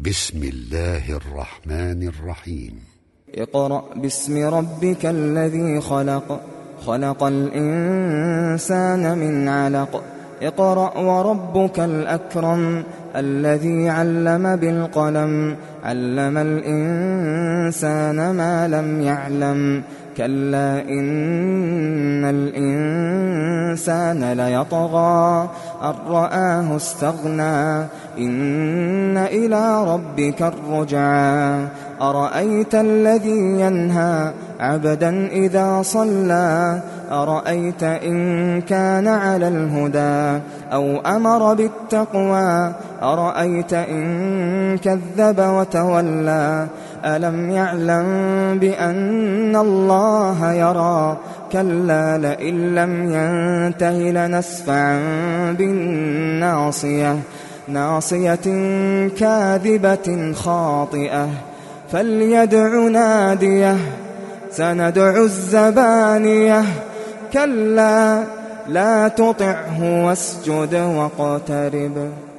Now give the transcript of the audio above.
بسم الله الرحمن الرحيم. اقرأ باسم ربك الذي خلق، خلق الإنسان من علق. اقرأ وربك الأكرم الذي علم بالقلم، علم الإنسان ما لم يعلم. كلا إن الإنسان ليطغى أن رآه استغنى، إن إلى ربك الرجعى. أرأيت الذي ينهى عبدا إذا صلى، أرأيت إن كان على الهدى أو أمر بالتقوى، أرأيت إن كذب وتولى. ألم يعلم بأن الله يرى، كلا لئن لم ينته لنسفعا بالناصية، ناصية كاذبة خاطئة. فليدع ناديه، سندع الزبانية. كلا لا تطعه واسجد واقترب.